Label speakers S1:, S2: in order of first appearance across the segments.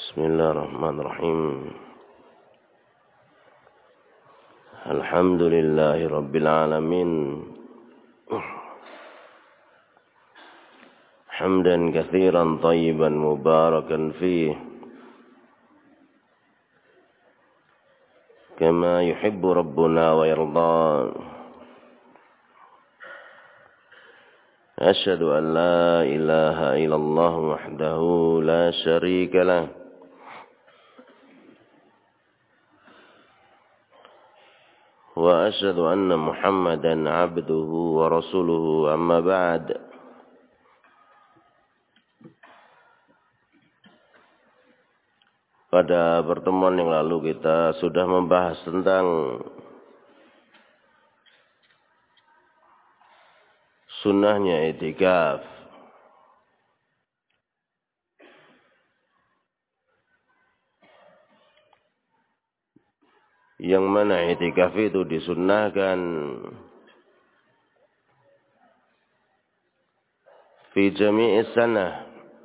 S1: Bismillahirrahmanirrahim. Alhamdulillahi Rabbil Alamin. Hamdan katsiran tayyiban mubarakan fih. Kama yuhibbu Rabbuna wa yarda. Asyhadu an la ilaha illallah wahdahu la syarika lah. Wa asyhadu anna Muhammadan abduhu wa rasuluhu amma ba'd. Pada pertemuan yang lalu kita sudah membahas tentang sunnahnya i'tikaf. Yang mana i'tikaf itu disunnahkan fi jami'is sanah.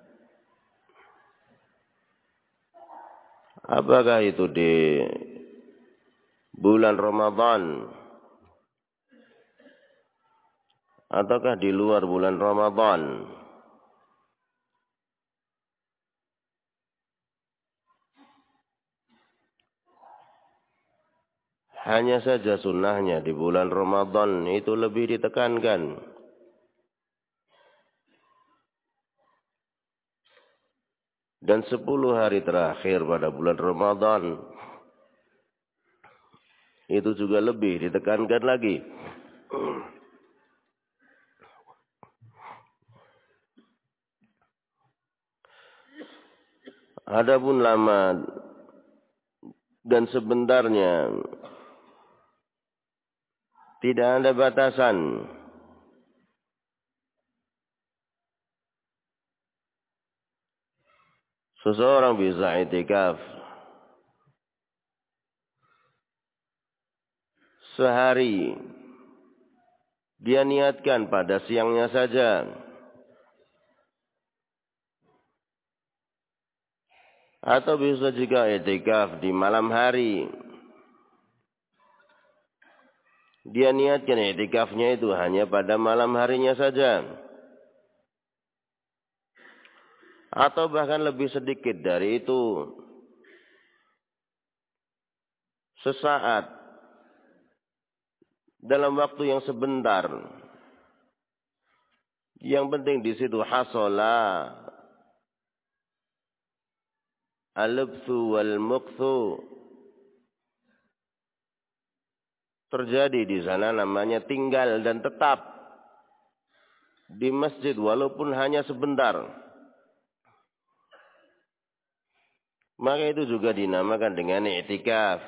S1: Apakah itu di bulan Ramadan ataukah di luar bulan Ramadan? Hanya saja sunnahnya di bulan Ramadan itu lebih ditekankan. Dan 10 hari terakhir pada bulan Ramadan itu juga lebih ditekankan lagi. Adapun lama dan sebentarnya tidak ada batasan. Seseorang bisa i'tikaf sehari. Dia niatkan pada siangnya saja. Atau bisa juga i'tikaf di malam hari. Dia niatkan i'tikafnya itu hanya pada malam harinya saja. Atau bahkan lebih sedikit dari itu. Sesaat. Dalam waktu yang sebentar. Yang penting di situ hasola al-lubthu wal-muqthu. Terjadi di sana namanya tinggal dan tetap di masjid walaupun hanya sebentar. Maka itu juga dinamakan dengan i'tikaf.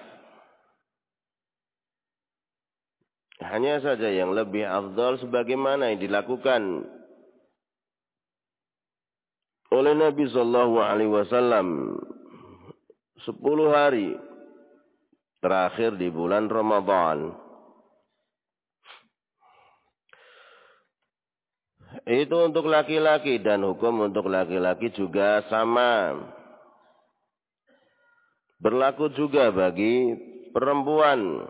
S1: Hanya saja yang lebih afdal sebagaimana yang dilakukan oleh Nabi sallallahu alaihi wasallam 10 hari terakhir di bulan Ramadan. Itu untuk laki-laki dan hukum untuk laki-laki juga sama. Berlaku juga bagi perempuan.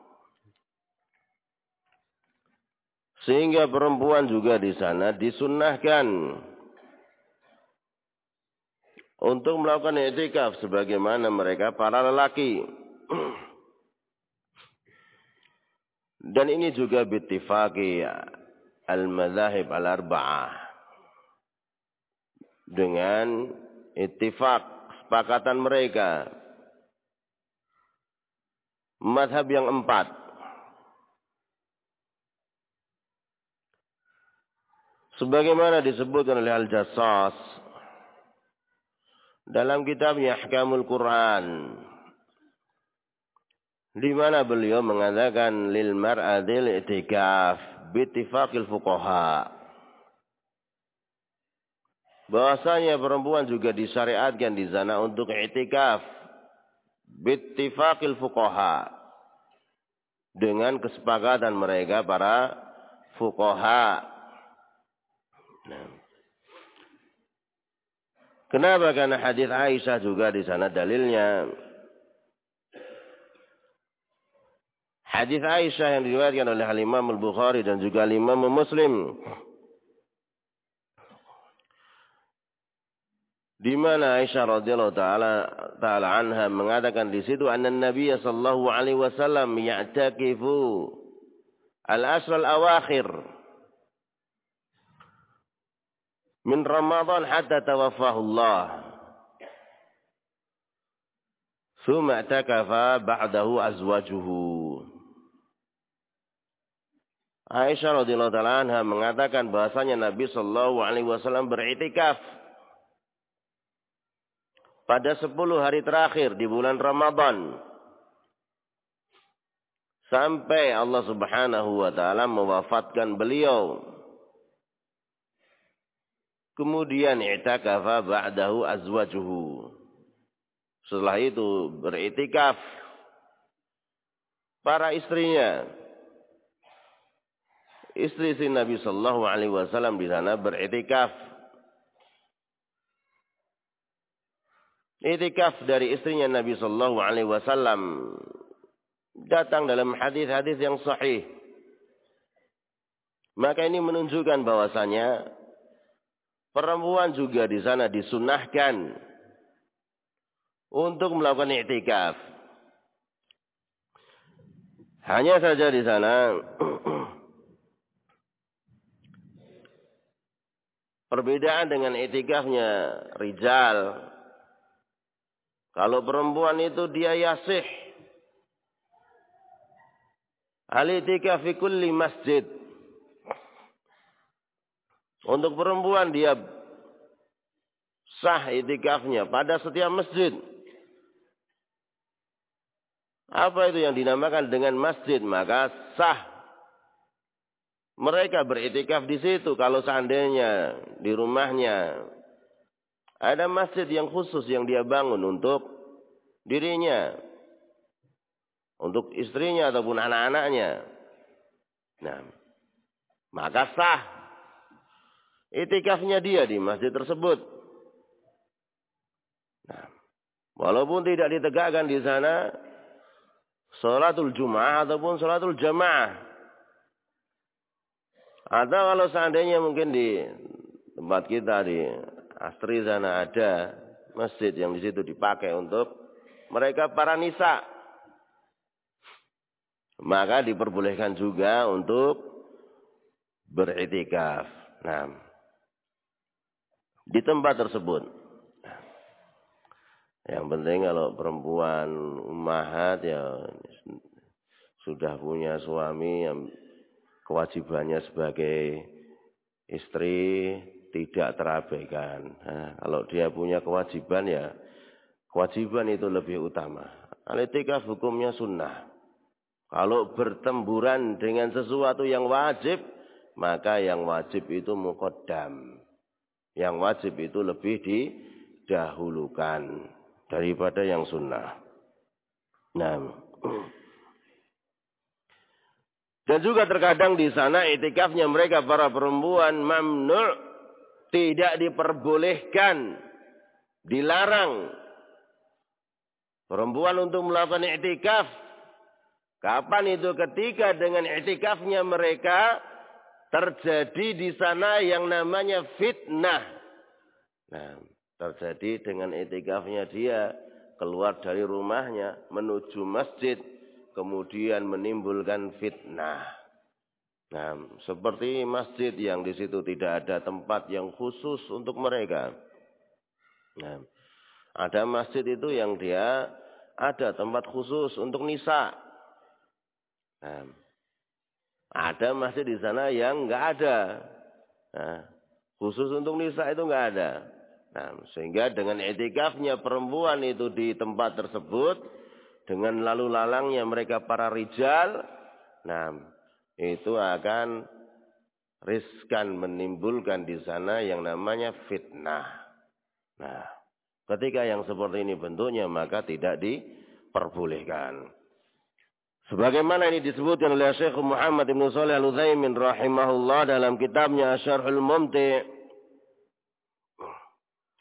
S1: Sehingga perempuan juga di sana disunnahkan untuk melakukan i'tikaf sebagaimana mereka para lelaki. Dan ini juga bittifaqi al-madzahib al-arba'ah. Dengan ittifaq kesepakatan mereka. Mazhab yang 4. Sebagaimana disebutkan oleh Al-Jassas dalam kitabnya Ahkamul Quran. Di mana beliau mengatakan lil mar'adil i'tikaf bittifaqil fuqaha. Bahwasanya perempuan juga disyariatkan di sana untuk i'tikaf bittifaqil fuqaha. Dengan kesepakatan mereka para fuqaha. Nah. Kenapa? Karena hadis Aisyah juga di sana dalilnya. Hadis Aisyah yang diriwayatkan oleh Imam Al-Bukhari dan juga Imam Muslim, di mana Aisyah radhiyallahu taala anha mengatakan di situ anna Nabi sallallahu alaihi wasallam ya'takifu al-ashr al-awakhir min Ramadan hatta tawaffahu Allah. Tsumma i'takafa ba'dahu azwajuhu. Aisyah radhiyallahu taala anha mengatakan bahasanya Nabi sallallahu alaihi wasallam beriktikaf pada 10 hari terakhir di bulan Ramadan sampai Allah Subhanahu wa taala mewafatkan beliau. Kemudian i'takafa ba'dahu azwajuhu. Setelah itu beriktikaf para istrinya. Istri Nabi sallallahu alaihi wasallam di sana beriktikaf. Iktikaf dari istrinya Nabi sallallahu alaihi wasallam datang dalam hadis-hadis yang sahih. Maka ini menunjukkan bahwasanya perempuan juga di sana disunahkan untuk melakukan iktikaf. Hanya saja di sana perbedaan dengan iktikafnya rijal. Kalau perempuan itu dia yasih al-i'tikaf fi kulli masjid. Untuk perempuan dia sah i'tikafnya pada setiap masjid. Apa itu yang dinamakan dengan masjid? Maka sah mereka beriktikaf di situ. Kalau seandainya di rumahnya ada masjid yang khusus yang dia bangun untuk dirinya, untuk istrinya ataupun anak-anaknya, nah, maka sah iktikafnya dia di masjid tersebut. Nah, walaupun tidak ditegakkan di sana sholatul Jum'ah ataupun sholatul Jamaah. Atau kalau seandainya mungkin di tempat kita di Astri sana ada masjid yang di situ dipakai untuk mereka para nisa, maka diperbolehkan juga untuk beriktikaf. Nah, di tempat tersebut. Yang penting kalau perempuan ummahat ya sudah punya suami yang kewajibannya sebagai istri tidak terabaikan. Nah, kalau dia punya kewajiban ya kewajiban itu lebih utama. Al-i'tikaf hukumnya sunnah. Kalau bertemburan dengan sesuatu yang wajib, maka yang wajib itu muqaddam. Yang wajib itu lebih didahulukan daripada yang sunnah. Nah, dan juga terkadang di sana i'tikafnya mereka para perempuan mamnu', tidak diperbolehkan, dilarang perempuan untuk melakukan i'tikaf. Kapan itu? Ketika dengan i'tikafnya mereka terjadi di sana yang namanya fitnah. Nah, terjadi dengan i'tikafnya dia keluar dari rumahnya menuju masjid, kemudian menimbulkan fitnah. Nah, seperti masjid yang di situ tidak ada tempat yang khusus untuk mereka. Nah, ada masjid itu yang dia ada tempat khusus untuk nisa. Nah, ada masjid di sana yang enggak ada. Nah, khusus untuk nisa itu enggak ada. Nah, sehingga dengan i'tikafnya perempuan itu di tempat tersebut, dengan lalu lalangnya mereka para rijal, nah itu akan riskan menimbulkan di sana yang namanya fitnah. Nah, ketika yang seperti ini bentuknya maka tidak diperbolehkan. Sebagaimana ini disebutkan oleh Syekh Muhammad Ibn Shalih Al-Utsaimin rahimahullah dalam kitabnya Syarhul Mumti',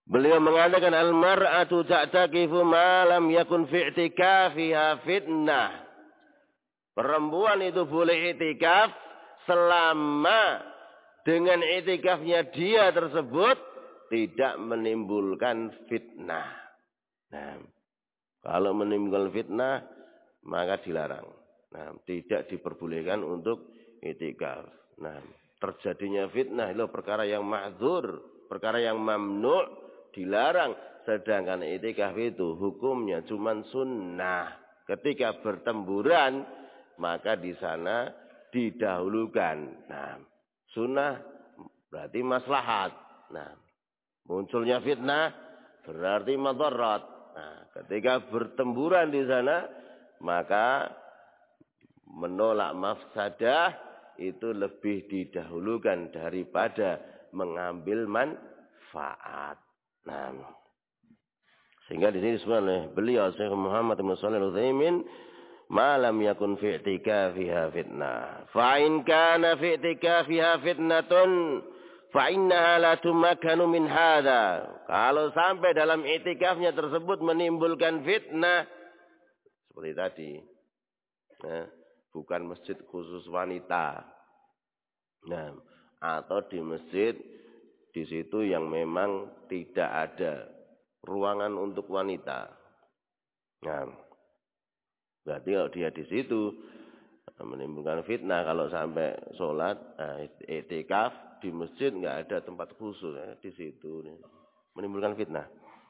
S1: Beliau mengatakan al-mar'atu ta'takifu ma lam yakun fi i'tikafiha fitnah. Perempuan itu boleh i'tikaf selama dengan i'tikafnya dia tersebut tidak menimbulkan fitnah. Nah, kalau menimbulkan fitnah maka dilarang. Nah, tidak diperbolehkan untuk i'tikaf. Nah, terjadinya fitnah itu perkara yang ma'dzur, perkara yang mamnu', dilarang. Sedangkan i'tikaf itu hukumnya cuma sunnah. Ketika bertemburan maka di sana didahulukan. Nah, sunnah berarti maslahat. Nah, munculnya fitnah berarti madarat. Nah, ketika bertemburan di sana maka menolak mafsadah itu lebih didahulukan daripada mengambil manfaat. Nah, sehingga di sini sebenarnya beliau Syekh Muhammad bin Shalih Al-Utsaimin ma lam yakun fi i'tikafiha fitnah. Fa in kana fi i'tikafiha fitnatun fa innaha la tumakkanu min hadza. Kalau sampai dalam i'tikafnya tersebut menimbulkan fitnah seperti tadi. Nah, bukan masjid khusus wanita. Nah, atau di masjid di situ yang memang tidak ada ruangan untuk wanita. Nah, berarti kalau dia di situ menimbulkan fitnah. Kalau sampai sholat i'tikaf di masjid nggak ada tempat khusus di situ menimbulkan fitnah.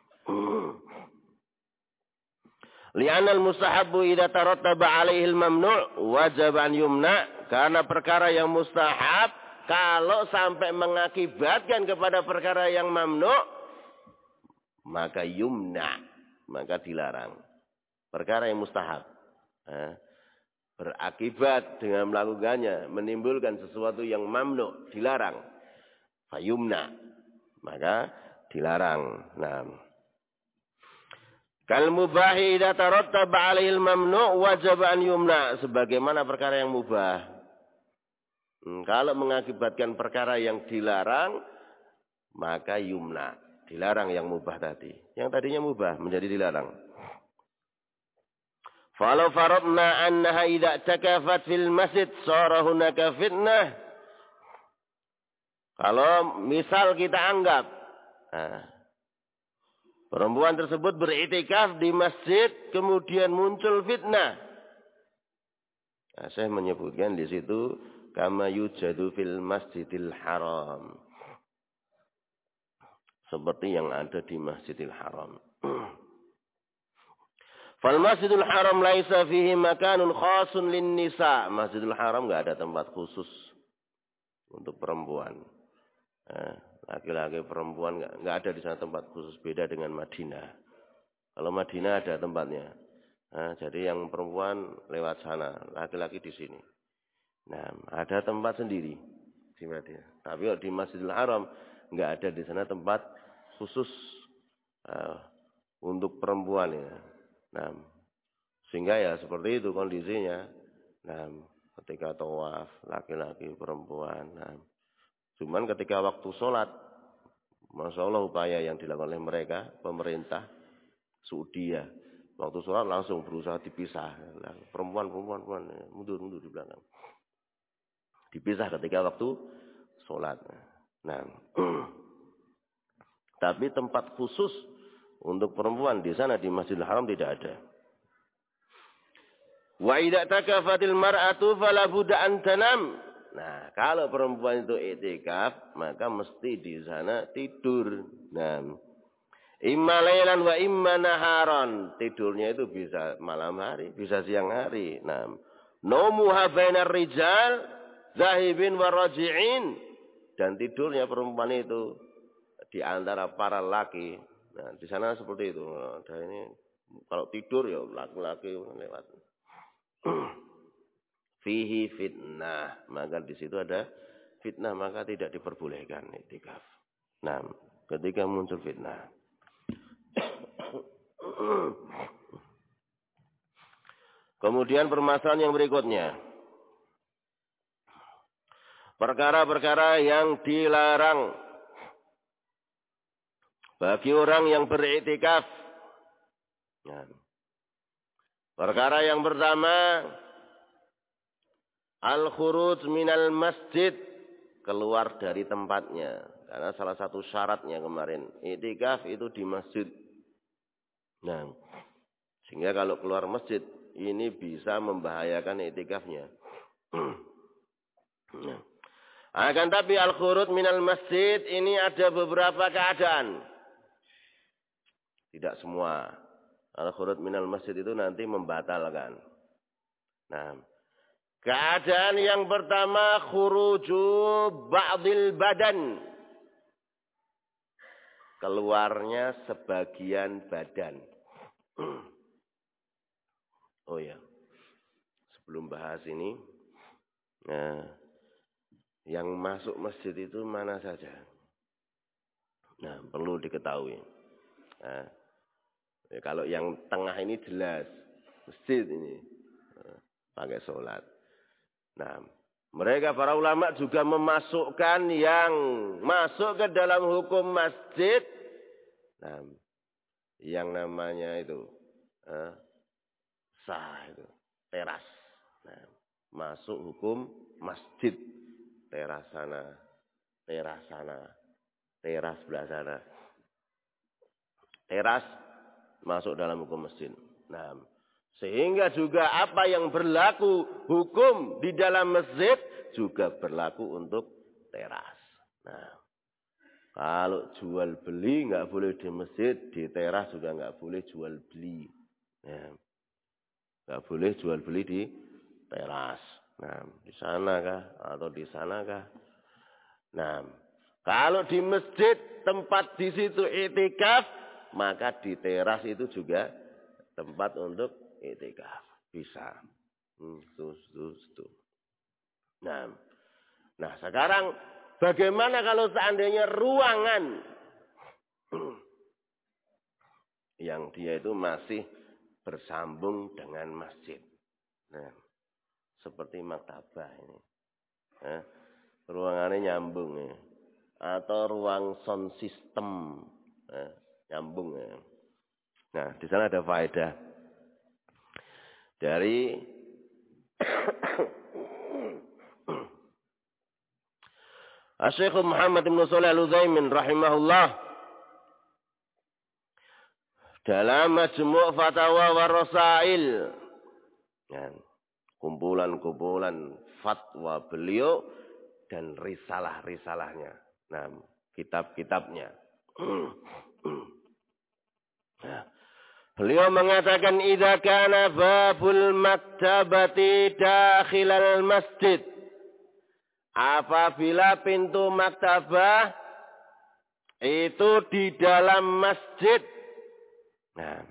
S1: Li'anal mustahabbu idza tarattaba 'alaihi al-mamnu' wajib an yumna, karena perkara yang mustahab kalau sampai mengakibatkan kepada perkara yang mamnu' maka yumna, maka dilarang. Perkara yang mustahab berakibat dengan melakukannya menimbulkan sesuatu yang mamnu', dilarang. Fayumna, maka dilarang. Nah, kal mubahi idza tarattaba 'alaihi al-mamnu' wajib an yumna, sebagaimana perkara yang mubah. Kalau mengakibatkan perkara yang dilarang maka yumna, dilarang yang mubah tadi. Yang tadinya mubah menjadi dilarang. Falau faradna annaha idza takafat fil masjid sara hunaka fitnah. Kalau misal kita anggap perempuan tersebut beriktikaf di masjid kemudian muncul fitnah. Nah, saya menyebutkan di situ kama yujadu fil masjidil haram. Seperti yang ada di Masjidil Haram. Fal Masjidil Haram laisa fihi makanun khasun lin nisa. Masjidil Haram enggak ada tempat khusus untuk perempuan. Laki-laki perempuan enggak ada di sana tempat khusus, beda dengan Madinah. Kalau Madinah ada tempatnya. Jadi yang perempuan lewat sana, laki-laki di sini. Nah, ada tempat sendiri di Madinah. Tapi di Masjidil Haram enggak ada di sana tempat khusus untuk perempuan ya. Nah, sehingga ya seperti itu kondisinya. Nah, ketika tawaf laki-laki perempuan. Nah, cuman ketika waktu sholat, masya Allah upaya yang dilakukan oleh mereka pemerintah Saudi ya. Waktu sholat langsung berusaha dipisah. Nah, perempuan mundur di belakang. Dipisah ketika waktu sholat. Nah, tapi tempat khusus untuk perempuan di sana di Masjidil Haram tidak ada. Wa idza takafatil mar'atu fala budda an tanam. Nah, kalau perempuan itu i'tikaf, maka mesti di sana tidur. Nah, imma lailan wa imma naharan. Tidurnya itu bisa malam hari, bisa siang hari. Nah, naumuha bainar rijal zahibin wa raji'in. Dan tidurnya perempuan itu di antara para laki. Nah, di sana seperti itu. Ada ini kalau tidur ya laki-laki lewat. Fihi fitnah, maka di situ ada fitnah, maka tidak diperbolehkan i'tikaf. Nah, ketika muncul fitnah. Kemudian permasalahan yang berikutnya. Perkara-perkara yang dilarang bagi orang yang beriktikaf. Nah, perkara yang pertama, al-khuruj minal masjid, keluar dari tempatnya. Karena salah satu syaratnya kemarin, iktikaf itu di masjid. Nah, sehingga kalau keluar masjid, ini bisa membahayakan iktikafnya. Nah, akan tapi al-khuruj minal masjid ini ada beberapa keadaan. Tidak semua. Al-khuruj minal masjid itu nanti membatalkan. Nah, keadaan yang pertama, khuruju ba'dil badan. Keluarnya sebagian badan. Oh ya, sebelum bahas ini, nah, yang masuk masjid itu mana saja? Nah, perlu diketahui. Nah, ya, kalau yang tengah ini jelas, masjid ini, pakai sholat. Nah, mereka para ulama juga memasukkan yang masuk ke dalam hukum masjid. Nah, yang namanya itu sah itu teras. Nah, masuk hukum masjid. Teras sana, teras sana, teras sebelah sana. Teras masuk dalam hukum masjid. Nah, sehingga juga apa yang berlaku hukum di dalam masjid juga berlaku untuk teras. Nah, kalau jual beli nggak boleh di masjid, di teras juga nggak boleh jual beli. Nah, nggak boleh jual beli di teras. Nah, di sana kah atau di sana kah? Nah, kalau di masjid tempat di situ iktikaf, maka di teras itu juga tempat untuk iktikaf. Bisa. Nah, sekarang bagaimana kalau seandainya ruangan yang dia itu masih bersambung dengan masjid. Nah, seperti maktabah ini. Ruangannya nyambung ya. Atau ruang sound system nyambung ya. Nah, di sana ada faedah dari Syekh Muhammad bin Shalih Al-Utsaimin rahimahullah dalam Majmu' Fatawa wa Rasail. Ya, kumpulan-kumpulan fatwa beliau dan risalah-risalahnya. Nah, kitab-kitabnya. Nah, beliau mengatakan idza kana babul maktabati dakhilal masjid. Apabila pintu maktabah itu di dalam masjid. Nah,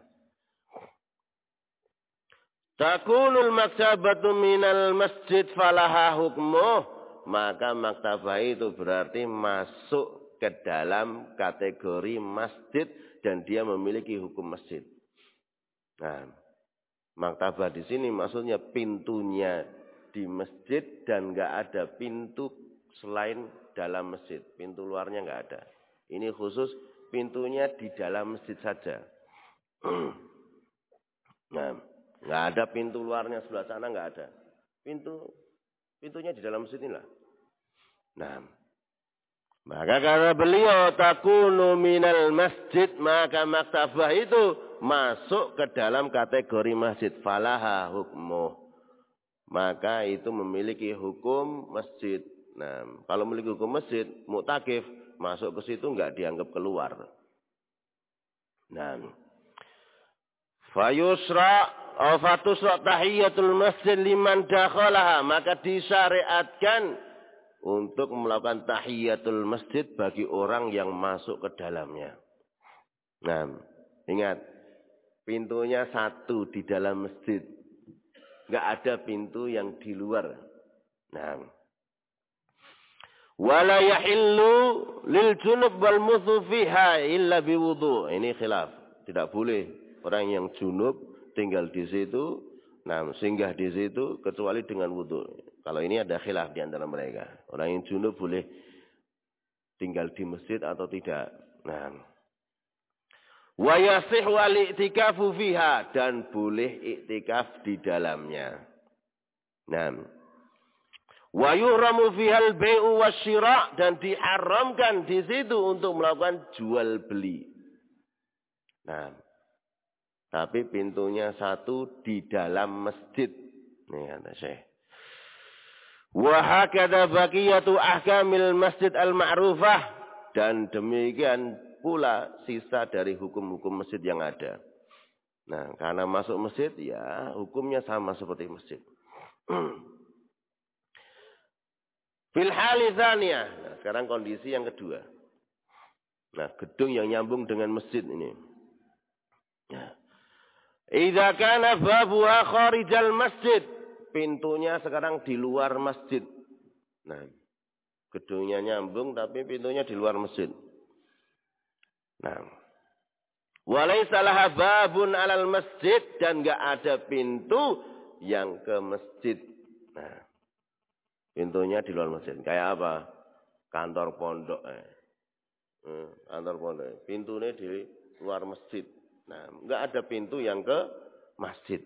S1: takunul maktabatu minal masjid falaha hukmuh, maka maktabah itu berarti masuk ke dalam kategori masjid dan dia memiliki hukum masjid. Nah, maktabah di sini maksudnya pintunya di masjid dan nggak ada pintu selain dalam masjid. Pintu luarnya nggak ada. Ini khusus pintunya di dalam masjid saja. Nah, nggak ada pintu luarnya sebelah sana nggak ada. Pintunya di dalam masjid inilah. Nah, maka karena beliau takunu minal masjid, maka maktabah itu masuk ke dalam kategori masjid. Falaha hukmuh. Maka itu memiliki hukum masjid. Nah, kalau memiliki hukum masjid, muktakif masuk ke situ nggak dianggap keluar. Nah, fatusra tahiyatul masjid liman dakhalaha, maka disyariatkan untuk melakukan tahiyatul masjid bagi orang yang masuk ke dalamnya. Nah, ingat pintunya satu di dalam masjid. Enggak ada pintu yang di luar. Nah, wala yahillu lil junub wal mudhu fiha illa biwudu. Ini khilaf. Tidak boleh orang yang junub tinggal di situ, nah singgah di situ kecuali dengan wudu. Kalau ini ada khilaf di antara mereka. Orang yang junub boleh tinggal di masjid atau tidak. Nah, Wa yasihhu al-i'tikafu fiha, dan boleh iktikaf di dalamnya. Nah, wa yuhramu fiha al-bai'u wasyira', dan diharamkan di situ untuk melakukan jual beli. Nah, tapi pintunya satu di dalam masjid. Nih kata Syekh. Wa hakadha baqiyatu ahkamil masjid al-ma'rufah, dan demikian pula sisa dari hukum-hukum masjid yang ada. Nah, karena masuk masjid ya hukumnya sama seperti masjid. Fil hali tsaniyah. Nah, sekarang kondisi yang kedua. Nah, gedung yang nyambung dengan masjid ini. Nah, idza kana babuha kharijal masjid, pintunya sekarang di luar masjid. Nah, gedungnya nyambung tapi pintunya di luar masjid. Nah, walaysa laha babun alal masjid, dan enggak ada pintu yang ke masjid. Nah, pintunya di luar masjid. Kayak apa? Kantor pondok. Kantor pondok. Pintunya di luar masjid. Nah, enggak ada pintu yang ke masjid.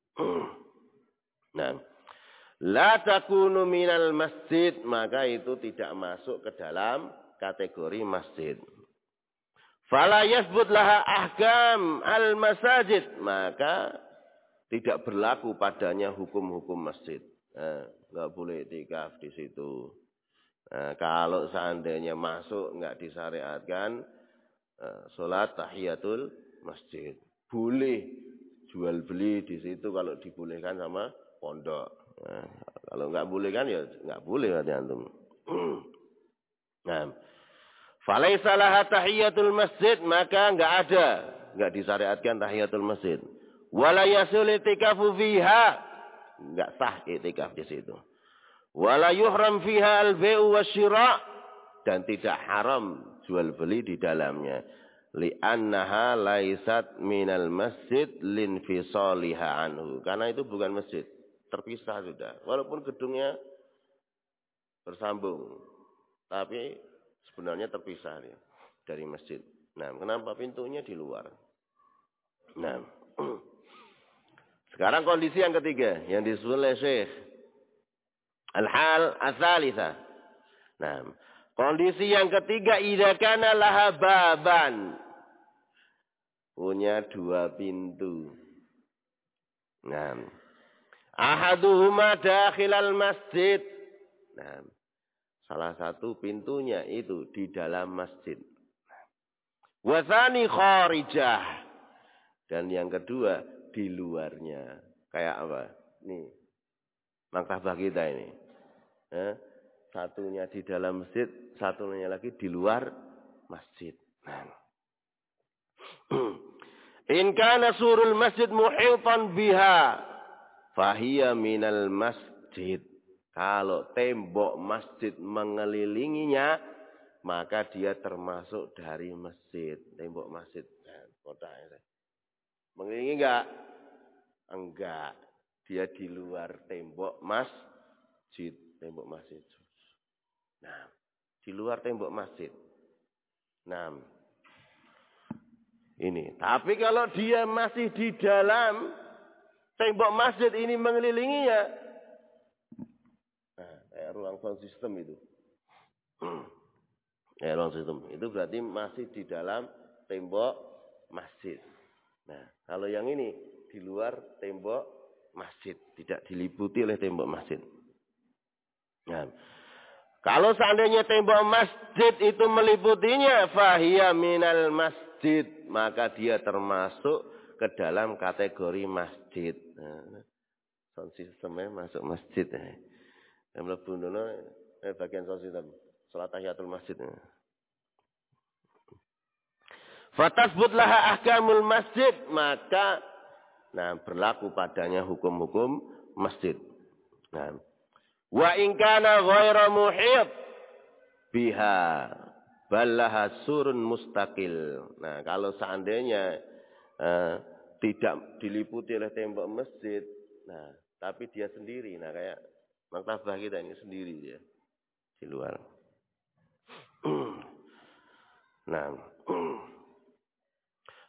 S1: Nah, la takunu minal masjid, maka itu tidak masuk ke dalam kategori masjid. Fala yasbut laha ahkam al-masajid, maka tidak berlaku padanya hukum-hukum masjid. Enggak boleh iktikaf di situ. Kalau seandainya masuk enggak disyariatkan salat tahiyatul masjid. Boleh jual beli di situ kalau dibolehkan sama pondok. Kalau enggak boleh kan ya enggak boleh kata antum. Nah, falaisa laha tahiyatul masjid, maka enggak disyariatkan tahiyatul masjid. Wala yasul i'tikafu fiha, enggak sah i'tikaf di situ. Wala yuhram fiha al-bai'u wasyira', dan tidak haram jual beli di dalamnya. Li'annaha laisat minal masjid linfisaliha anhu. Karena itu bukan masjid, terpisah sudah. Walaupun gedungnya bersambung, tapi sebenarnya terpisah dia dari masjid. Nah, kenapa pintunya di luar? Nah, sekarang kondisi yang ketiga yang disusun oleh Syekh. Al-hal ats-tsalitsah. Nah, kondisi yang ketiga, idza kana laha baban, punya dua pintu. Nah, ahaduhuma dakhilal masjid. Nah, salah satu pintunya itu di dalam masjid. Wa tsani kharijah, dan yang kedua di luarnya. Kayak apa? Nih, maktabah kita ini. Satunya di dalam masjid, satunya lagi di luar masjid. In kana surul masjid muhitan biha, fahiya minal masjid. Kalau tembok masjid mengelilinginya, maka dia termasuk dari masjid. Tembok masjid. Mengelilingi enggak? Enggak. Dia di luar tembok masjid. Tembok masjid. Nah, di luar tembok masjid. Nah, ini. Tapi kalau dia masih di dalam tembok masjid ini mengelilinginya, nah, kayak ruang sound system itu. Ruang sistem itu berarti masih di dalam tembok masjid. Nah, kalau yang ini di luar tembok masjid, tidak diliputi oleh tembok masjid. Nah, kalau seandainya tembok masjid itu meliputinya, fahiya minal masjid, maka dia termasuk ke dalam kategori masjid. Nah, sound systemnya masuk masjid. Yang mlebu ndono bagian sound system, salat tahiyatul masjid. Fatasbut laha ahkamul masjid, maka berlaku padanya hukum-hukum masjid. Nah, wa in kana ghairu muhit biha balaha surun mustaqil. Nah, kalau seandainya tidak diliputi oleh tembok masjid, nah, tapi dia sendiri, nah kayak maktabah kita ini sendiri dia di luar. Nah,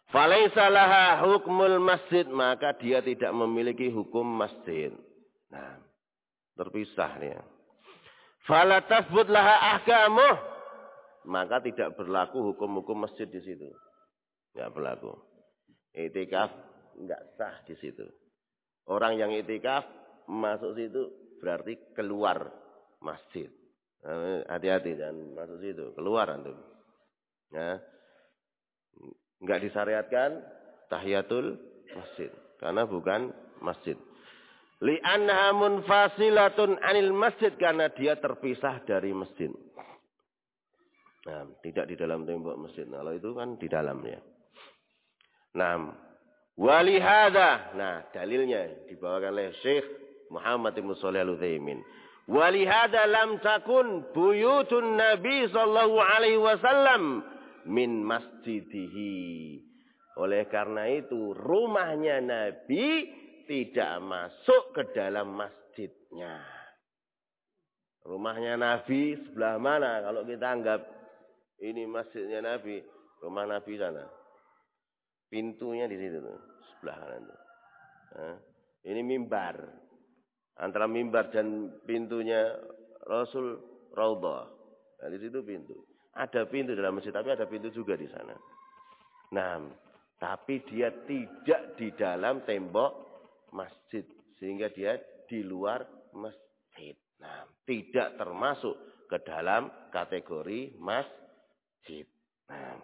S1: Falaisa laha hukmul masjid, maka dia tidak memiliki hukum masjid. Nah, terpisah dia. Fala tasbut laha ahkamuh, maka tidak berlaku hukum-hukum masjid di situ. Enggak berlaku. Itikaf enggak sah di situ. Orang yang itikaf masuk situ berarti keluar masjid. Hati-hati dan masuk situ, keluar antum. Ya. Enggak disyariatkan tahiyatul masjid karena bukan masjid. Li'annaha munfasilatun 'anil masjid, karena dia terpisah dari masjid. Nah, tidak di dalam tembok masjid. Kalau itu kan di dalamnya. Nah, walihada. Nah, dalilnya dibawakan oleh Syekh Muhammad bin Shalih Al-Utsaimin. Walihada lam takun buyutun Nabi sallallahu alaihi wasallam min masjidihi. Oleh karena itu rumahnya Nabi tidak masuk ke dalam masjidnya. Rumahnya Nabi sebelah mana? Kalau kita anggap ini masjidnya Nabi, rumah Nabi sana. Pintunya di situ tuh, sebelah kanan tuh. Nah, ini mimbar. Antara mimbar dan pintunya Rasul Raudhah. Nah, di situ pintu. Ada pintu dalam masjid, tapi ada pintu juga di sana. Nah, tapi dia tidak di dalam tembok masjid. Sehingga dia di luar masjid. Nah, tidak termasuk ke dalam kategori masjid. Nah.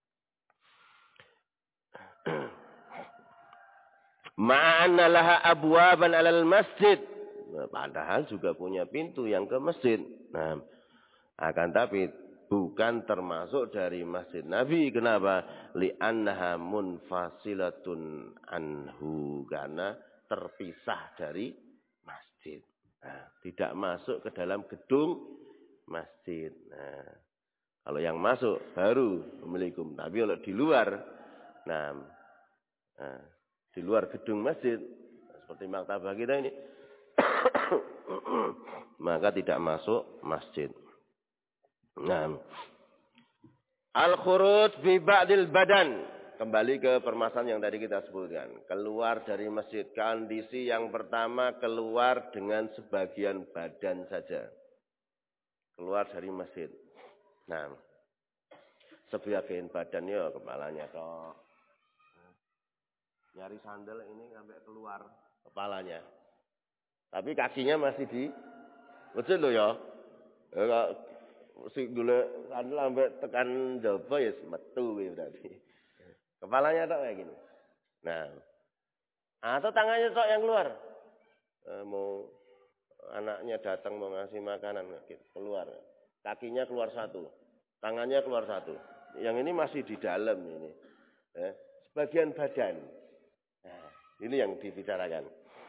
S1: Ma'anna laha abwaban 'alal masjid. Nah, padahal juga punya pintu yang ke masjid. Nah, akan tapi bukan termasuk dari masjid Nabi. Kenapa? Li'annaha munfasilatun anhu, karena terpisah dari masjid. Nah, tidak masuk ke dalam gedung masjid. Nah, kalau yang masuk baru memiliki hukum. Tapi kalau di luar, nah, di luar gedung masjid, seperti maktabah kita ini, maka tidak masuk masjid. Nah, al-khuruj bi ba'dil badan, kembali ke permasalahan yang tadi kita sebutkan. Keluar dari masjid, kondisi yang pertama keluar dengan sebagian badan saja. Keluar dari masjid. Nah, sebagian badannya kepalanya toh. Nyari sandal ini sampai keluar kepalanya. Tapi kakinya masih di masjid loh ya. Si dulu sandal sampai tekan jaba ya metu ya berarti. Kepalanya tok kayak gini. Nah, atau tangannya tok yang keluar. Mau anaknya datang mau ngasih makanan keluar. Kakinya keluar satu, tangannya keluar satu. Yang ini masih di dalam ini. Sebagian badan. Nah, ini yang dibicarakan.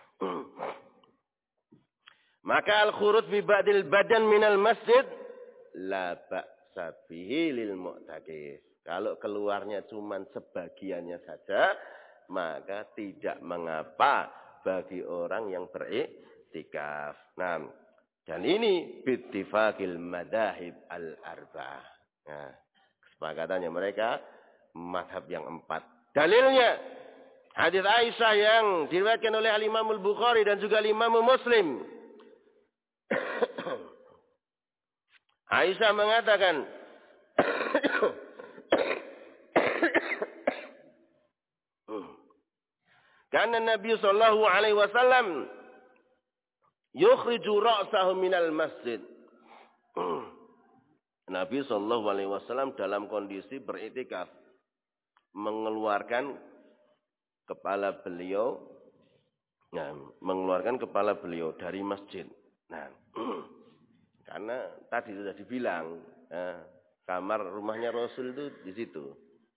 S1: Maka al-khuruj bi ba'dil badan minal masjid la ba'sa bihi lil mu'takif. Kalau keluarnya cuman sebagiannya saja, maka tidak mengapa bagi orang yang beriktikaf. Nah, dan ini bittifaqil madzahib al-arba'ah. Nah, kesepakatannya mereka mazhab yang 4. Dalilnya hadis Aisyah yang diriwayatkan oleh Al-Imam Al-Bukhari dan juga Al-Imam Muslim. Aisyah mengatakan, karena Nabi sallallahu alaihi wasallam yukhriju ra'sahu minal masjid. Nabi sallallahu alaihi wasallam dalam kondisi beriktikaf mengeluarkan kepala beliau, nah, mengeluarkan kepala beliau dari masjid. Nah, karena tadi sudah dibilang, kamar rumahnya Rasul itu di situ,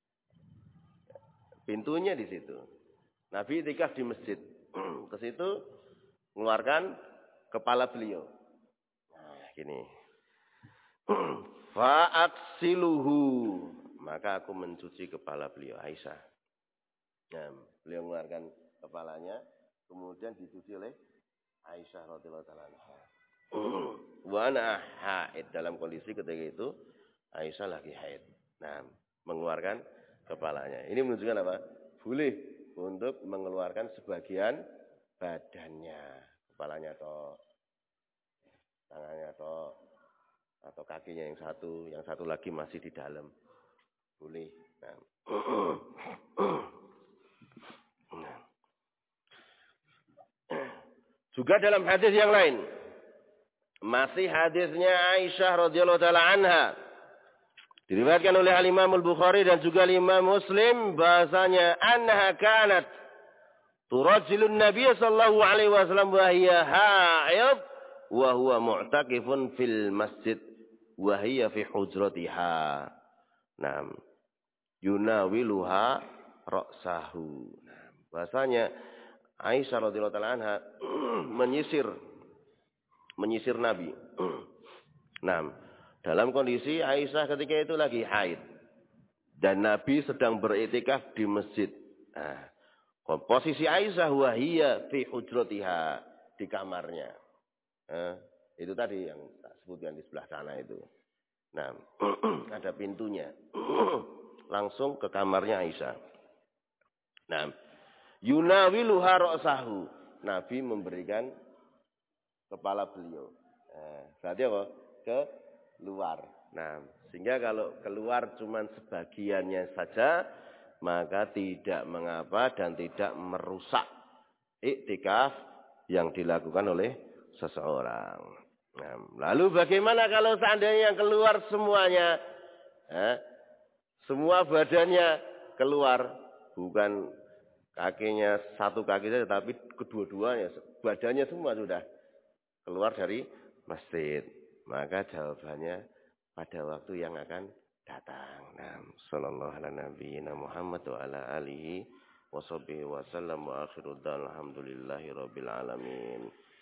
S1: pintunya di situ. Nabi iktikaf di masjid, ke situ mengeluarkan kepala beliau. Nah, gini, fa'aksiluhu, maka aku mencuci kepala beliau, Aisyah. Nah, beliau mengeluarkan kepalanya, kemudian dicuci oleh Aisyah radhiyallahu ta'ala anha. Wa ana haid, dalam kondisi ketika itu Aisyah lagi haid. Nah, mengeluarkan kepalanya. Ini menunjukkan apa? Boleh untuk mengeluarkan sebagian badannya. Kepalanya atau tangannya atau kakinya yang satu lagi masih di dalam. Boleh. Nah. Juga dalam hadis yang lain, masih hadisnya Aisyah radhiyallahu taala anha, diriwayatkan oleh Imam Al-Bukhari dan juga Imam Muslim, bahasanya annaha kanat turajjilun Nabiy sallallahu alaihi wasallam wa hiya haid wa huwa mu'takifun fil masjid wa hiya fi hujratiha. Naam. Yunawiluha ra'sahu. Bahasanya Aisyah radhiyallahu taala anha menyisir Nabi. Nah, dalam kondisi Aisyah ketika itu lagi haid dan Nabi sedang beriktikaf di masjid. Nah, posisi Aisyah wahiyya fi hujratiha, di kamarnya. Itu tadi yang tak sebutkan di sebelah sana itu. Nah, ada pintunya. Langsung ke kamarnya Aisyah. Nah, yunawiluha ra'sahu. Nabi memberikan kepala beliau. Berarti apa? Ke luar. Nah, sehingga kalau keluar cuma sebagiannya saja, maka tidak mengapa dan tidak merusak iktikaf yang dilakukan oleh seseorang. Nah, lalu bagaimana kalau seandainya yang keluar semuanya? Semua badannya keluar, bukan kakinya satu kaki saja, tapi kedua-duanya, badannya semua sudah keluar dari masjid. Maka jawabannya pada waktu yang akan datang. Nah, sallallahu ala nabiyina Muhammad wa ala alihi wa sahbihi wa sallam wa akhiru dan alhamdulillahi rabbil alamin.